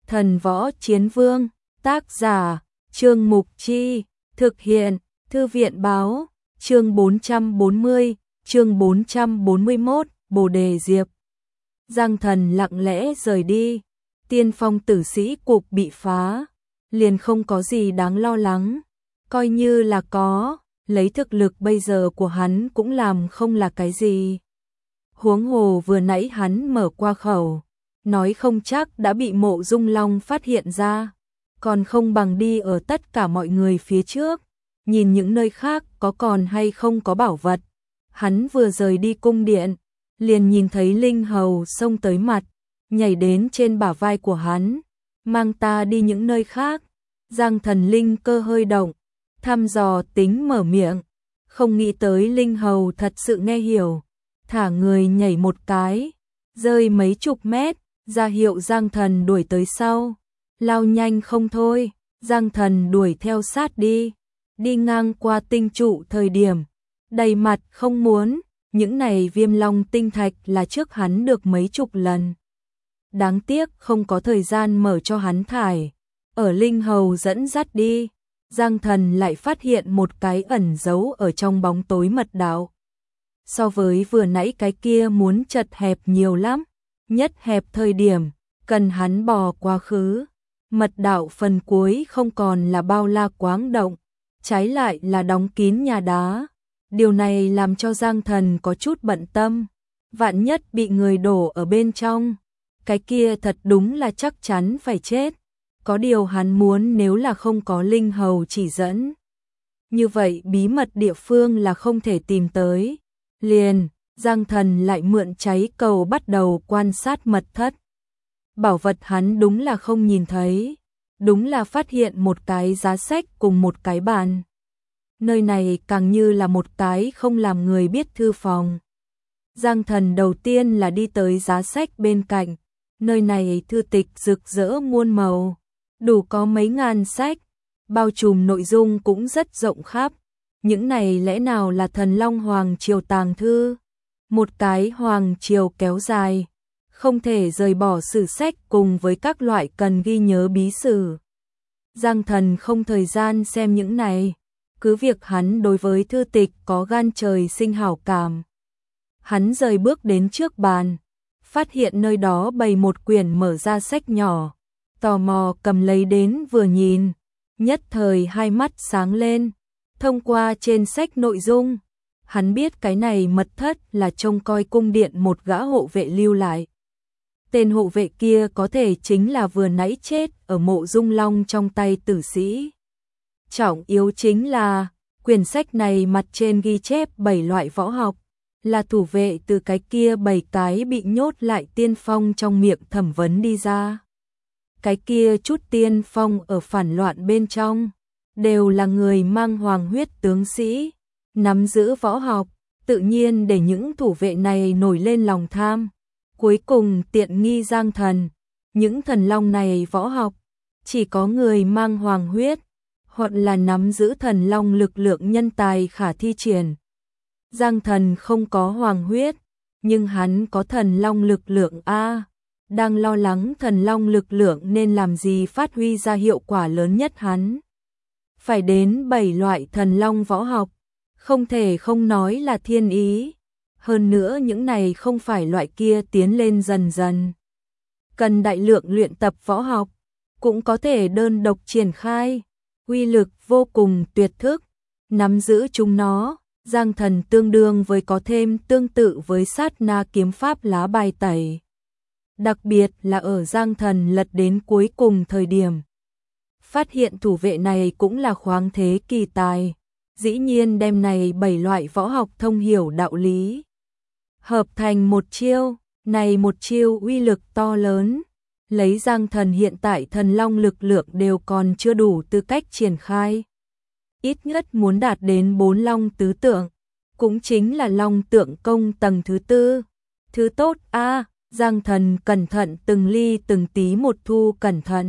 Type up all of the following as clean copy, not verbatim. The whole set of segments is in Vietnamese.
Thần Võ Chiến Vương, tác giả, Trương Mục Chi, thực hiện, Thư viện báo, chương 440, chương 441, Bồ Đề Diệp. Giang Thần lặng lẽ rời đi, tiên phong tử sĩ cục bị phá, liền không có gì đáng lo lắng, coi như là có, lấy thực lực bây giờ của hắn cũng làm không là cái gì. Huống hồ vừa nãy hắn mở qua khẩu, nói không chắc đã bị Mộ Dung Long phát hiện ra, còn không bằng đi ở tất cả mọi người phía trước, nhìn những nơi khác có còn hay không có bảo vật. Hắn vừa rời đi cung điện, liền nhìn thấy Linh Hầu xông tới mặt, nhảy đến trên bả vai của hắn, mang ta đi những nơi khác. Giang Thần linh cơ hơi động, thăm dò tính mở miệng, không nghĩ tới Linh Hầu thật sự nghe hiểu, thả người nhảy một cái, rơi mấy chục mét, ra hiệu Giang Thần đuổi tới sau, lao nhanh không thôi. Giang Thần đuổi theo sát đi, đi ngang qua tinh trụ thời điểm, đầy mặt không muốn, những này Viêm Long tinh thạch là trước hắn được mấy chục lần. Đáng tiếc không có thời gian mở cho hắn thải, ở Linh Hầu dẫn dắt đi, Giang Thần lại phát hiện một cái ẩn giấu ở trong bóng tối mật đạo. So với vừa nãy cái kia muốn chật hẹp nhiều lắm, nhất hẹp thời điểm, cần hắn bò quá khứ. Mật đạo phần cuối không còn là bao la quáng động, trái lại là đóng kín nhà đá. Điều này làm cho Giang Thần có chút bận tâm, vạn nhất bị người đổ ở bên trong, cái kia thật đúng là chắc chắn phải chết. Có điều hắn muốn nếu là không có Linh Hầu chỉ dẫn, như vậy bí mật địa phương là không thể tìm tới. Liền, Giang Thần lại mượn cháy cầu bắt đầu quan sát mật thất. Bảo vật hắn đúng là không nhìn thấy, đúng là phát hiện một cái giá sách cùng một cái bàn. Nơi này càng như là một cái không làm người biết thư phòng. Giang Thần đầu tiên là đi tới giá sách bên cạnh, nơi này thư tịch rực rỡ muôn màu, đủ có mấy ngàn sách, bao trùm nội dung cũng rất rộng khắp. Những này lẽ nào là Thần Long Hoàng Triều tàng thư? Một cái Hoàng Triều kéo dài, không thể rời bỏ sử sách cùng với các loại cần ghi nhớ bí sử. Giang Thần không thời gian xem những này, cứ việc hắn đối với thư tịch có gan trời sinh hảo cảm. Hắn rời bước đến trước bàn, phát hiện nơi đó bày một quyển mở ra sách nhỏ, tò mò cầm lấy đến vừa nhìn, nhất thời hai mắt sáng lên. Thông qua trên sách nội dung, hắn biết cái này mật thất là trông coi cung điện một gã hộ vệ lưu lại. Tên hộ vệ kia có thể chính là vừa nãy chết ở Mộ Dung Long trong tay tử sĩ. Trọng yếu chính là, quyển sách này mặt trên ghi chép 7 loại võ học, là thủ vệ từ cái kia 7 cái bị nhốt lại tiên phong trong miệng thẩm vấn đi ra. Cái kia chút tiên phong ở phản loạn bên trong, đều là người mang hoàng huyết tướng sĩ, nắm giữ võ học, tự nhiên để những thủ vệ này nổi lên lòng tham. Cuối cùng tiện nghi Giang Thần, những thần long này võ học, chỉ có người mang hoàng huyết, hoặc là nắm giữ thần long lực lượng nhân tài khả thi triển. Giang Thần không có hoàng huyết, nhưng hắn có thần long lực lượng A, đang lo lắng thần long lực lượng nên làm gì phát huy ra hiệu quả lớn nhất hắn. Phải đến 7 loại thần long võ học, không thể không nói là thiên ý. Hơn nữa những này không phải loại kia tiến lên dần dần, cần đại lượng luyện tập võ học, cũng có thể đơn độc triển khai, uy lực vô cùng tuyệt thức. Nắm giữ chúng nó, Giang Thần tương đương với có thêm tương tự với sát na kiếm pháp lá bài tẩy. Đặc biệt là ở Giang Thần lật đến cuối cùng thời điểm, phát hiện thủ vệ này cũng là khoáng thế kỳ tài, dĩ nhiên đem này 7 loại võ học thông hiểu đạo lý, hợp thành một chiêu, này một chiêu uy lực to lớn, lấy Giang Thần hiện tại thần long lực lượng đều còn chưa đủ tư cách triển khai. Ít nhất muốn đạt đến 4 long tứ tượng, cũng chính là long tượng công tầng thứ 4. Thứ tốt a, Giang Thần cẩn thận từng ly từng tí một thu cẩn thận.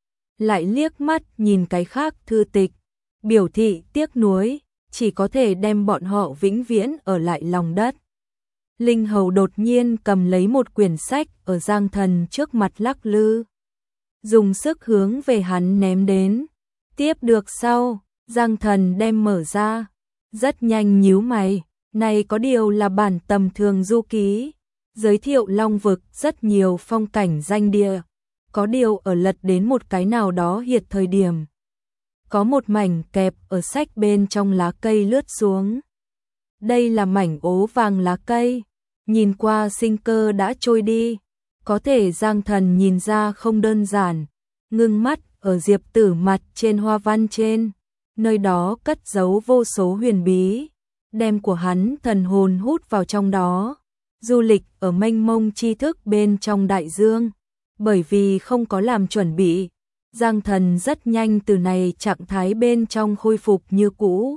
Lại liếc mắt nhìn cái khác thư tịch, biểu thị tiếc nuối, chỉ có thể đem bọn họ vĩnh viễn ở lại lòng đất. Linh Hầu đột nhiên cầm lấy một quyển sách ở Giang Thần trước mặt lắc lư. dùng sức hướng về hắn ném đến. Tiếp được sau, Giang Thần đem mở ra, rất nhanh nhíu mày, này có điều là bản tầm thường du ký, giới thiệu Long vực rất nhiều phong cảnh danh địa, có điều ở lật đến một cái nào đó hiệt thời điểm. Có một mảnh kẹp ở sách bên trong lá cây lướt xuống. Đây là mảnh ố vàng lá cây, nhìn qua sinh cơ đã trôi đi, có thể Giang Thần nhìn ra không đơn giản, ngưng mắt ở Diệp Tử mặt trên hoa văn trên, nơi đó cất giấu vô số huyền bí, đem của hắn thần hồn hút vào trong đó, du lịch ở mênh mông tri thức bên trong đại dương, bởi vì không có làm chuẩn bị, Giang Thần rất nhanh từ này trạng thái bên trong khôi phục như cũ.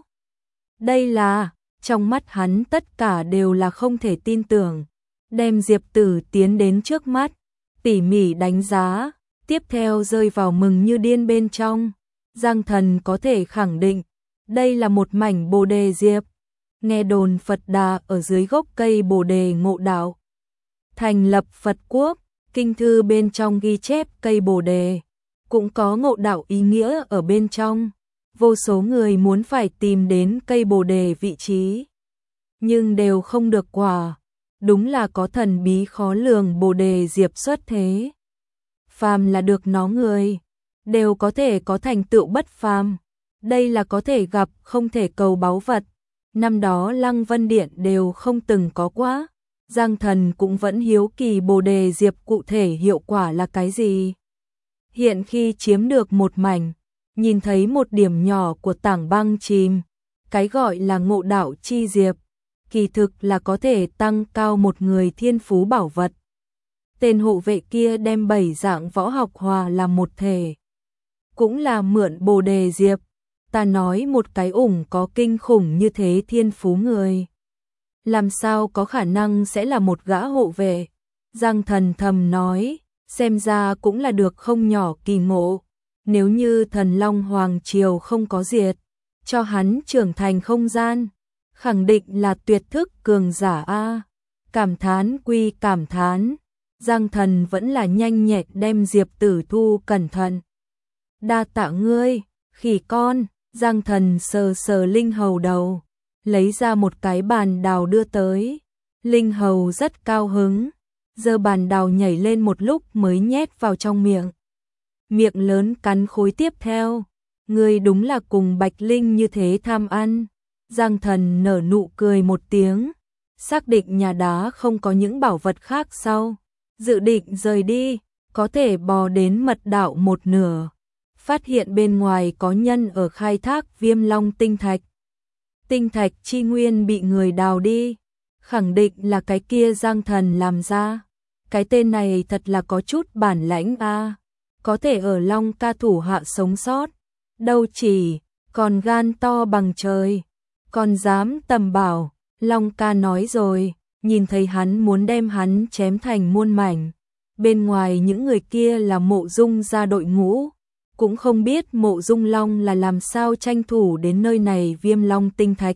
Đây là, trong mắt hắn tất cả đều là không thể tin tưởng, đem Diệp Tử tiến đến trước mắt, tỉ mỉ đánh giá, tiếp theo rơi vào mừng như điên bên trong. Giang Thần có thể khẳng định, đây là một mảnh bồ đề diệp. Nghe đồn Phật Đà ở dưới gốc cây bồ đề ngộ đạo, thành lập Phật quốc, kinh thư bên trong ghi chép cây bồ đề, cũng có ngộ đạo ý nghĩa ở bên trong. Vô số người muốn phải tìm đến cây bồ đề vị trí, nhưng đều không được quả. Đúng là có thần bí khó lường bồ đề diệp xuất thế. Phàm là được nó người, đều có thể có thành tựu bất phàm. Đây là có thể gặp không thể cầu báu vật. Năm đó Lăng Vân Điện đều không từng có quá. Giang Thần cũng vẫn hiếu kỳ bồ đề diệp cụ thể hiệu quả là cái gì. Hiện khi chiếm được một mảnh, nhìn thấy một điểm nhỏ của tảng băng chìm, cái gọi là ngộ đạo chi diệp, kỳ thực là có thể tăng cao một người thiên phú bảo vật. Tên hộ vệ kia đem 7 dạng võ học hòa làm một thể, cũng là mượn bồ đề diệp. Ta nói một cái ủng có kinh khủng như thế thiên phú người, làm sao có khả năng sẽ là một gã hộ vệ. Giang Thần thầm nói, xem ra cũng là được không nhỏ kỳ ngộ. Nếu như Thần Long Hoàng Triều không có diệt, cho hắn trưởng thành không gian, khẳng định là tuyệt thức cường giả a. Cảm thán quy cảm thán, Giang Thần vẫn là nhanh nhẹn đem Diệp Tử thu cẩn thận. Đa tạ ngươi, khỉ con. Giang Thần sờ sờ linh hầu đầu, lấy ra một cái bàn đào đưa tới. Linh hầu rất cao hứng, giơ bàn đào nhảy lên một lúc mới nhét vào trong miệng. Miệng lớn cắn khối tiếp theo. Ngươi đúng là cùng Bạch Linh như thế tham ăn. Giang Thần nở nụ cười một tiếng, xác định nhà đá không có những bảo vật khác sau, dự định rời đi, có thể bò đến mật đạo một nửa, phát hiện bên ngoài có nhân ở khai thác Viêm Long tinh thạch. Tinh thạch chi nguyên bị người đào đi, khẳng định là cái kia Giang Thần làm ra. Cái tên này thật là có chút bản lãnh a, có thể ở Long ca thủ hạ sống sót, đâu chỉ, còn gan to bằng trời, còn dám tầm bảo. Long ca nói rồi, nhìn thấy hắn muốn đem hắn chém thành muôn mảnh. Bên ngoài những người kia là Mộ Dung ra đội ngũ, cũng không biết Mộ Dung Long là làm sao tranh thủ đến nơi này Viêm Long tinh thạch.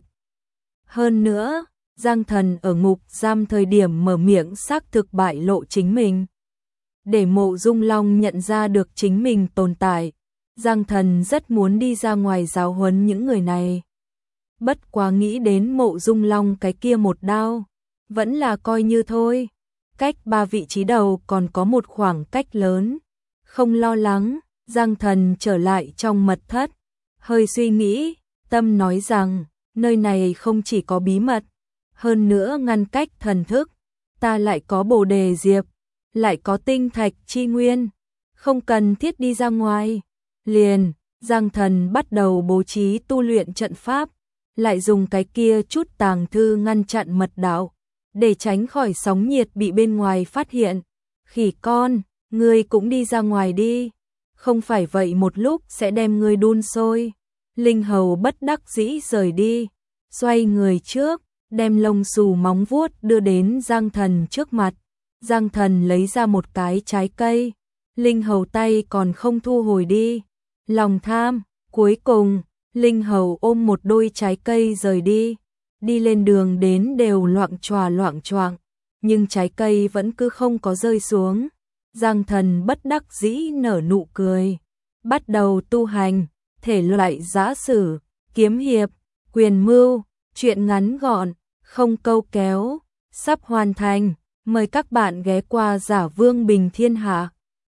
Hơn nữa, Giang Thần ở ngục giam thời điểm mở miệng xác thực bại lộ chính mình, để Mộ Dung Long nhận ra được chính mình tồn tại. Giang Thần rất muốn đi ra ngoài giáo huấn những người này. Bất quá nghĩ đến Mộ Dung Long cái kia một đao, vẫn là coi như thôi. Cách 3 vị trí đầu còn có một khoảng cách lớn. Không lo lắng, Giang Thần trở lại trong mật thất. Hơi suy nghĩ, tâm nói rằng, nơi này không chỉ có bí mật, hơn nữa ngăn cách thần thức. Ta lại có bồ đề diệp, lại có tinh thạch chi nguyên, không cần thiết đi ra ngoài. Liền, Giang Thần bắt đầu bố trí tu luyện trận pháp, lại dùng cái kia chút tàng thư ngăn chặn mật đạo, để tránh khỏi sóng nhiệt bị bên ngoài phát hiện. Khỉ con, ngươi cũng đi ra ngoài đi, không phải vậy một lúc sẽ đem ngươi đun sôi. Linh hầu bất đắc dĩ rời đi, xoay người trước, đem lông xù móng vuốt đưa đến Giang Thần trước mặt. Giang Thần lấy ra một cái trái cây, Linh hầu tay còn không thu hồi đi. Lòng tham, cuối cùng, Linh hầu ôm một đôi trái cây rời đi. Đi lên đường đến đều loạng choạng, nhưng trái cây vẫn cứ không có rơi xuống. Giang Thần bất đắc dĩ nở nụ cười, bắt đầu tu hành, thể loại giã sử, kiếm hiệp, quyền mưu, truyện ngắn gọn, không câu kéo, sắp hoàn thành, mời các bạn ghé qua Giả Vương Bình Thiên Hạ.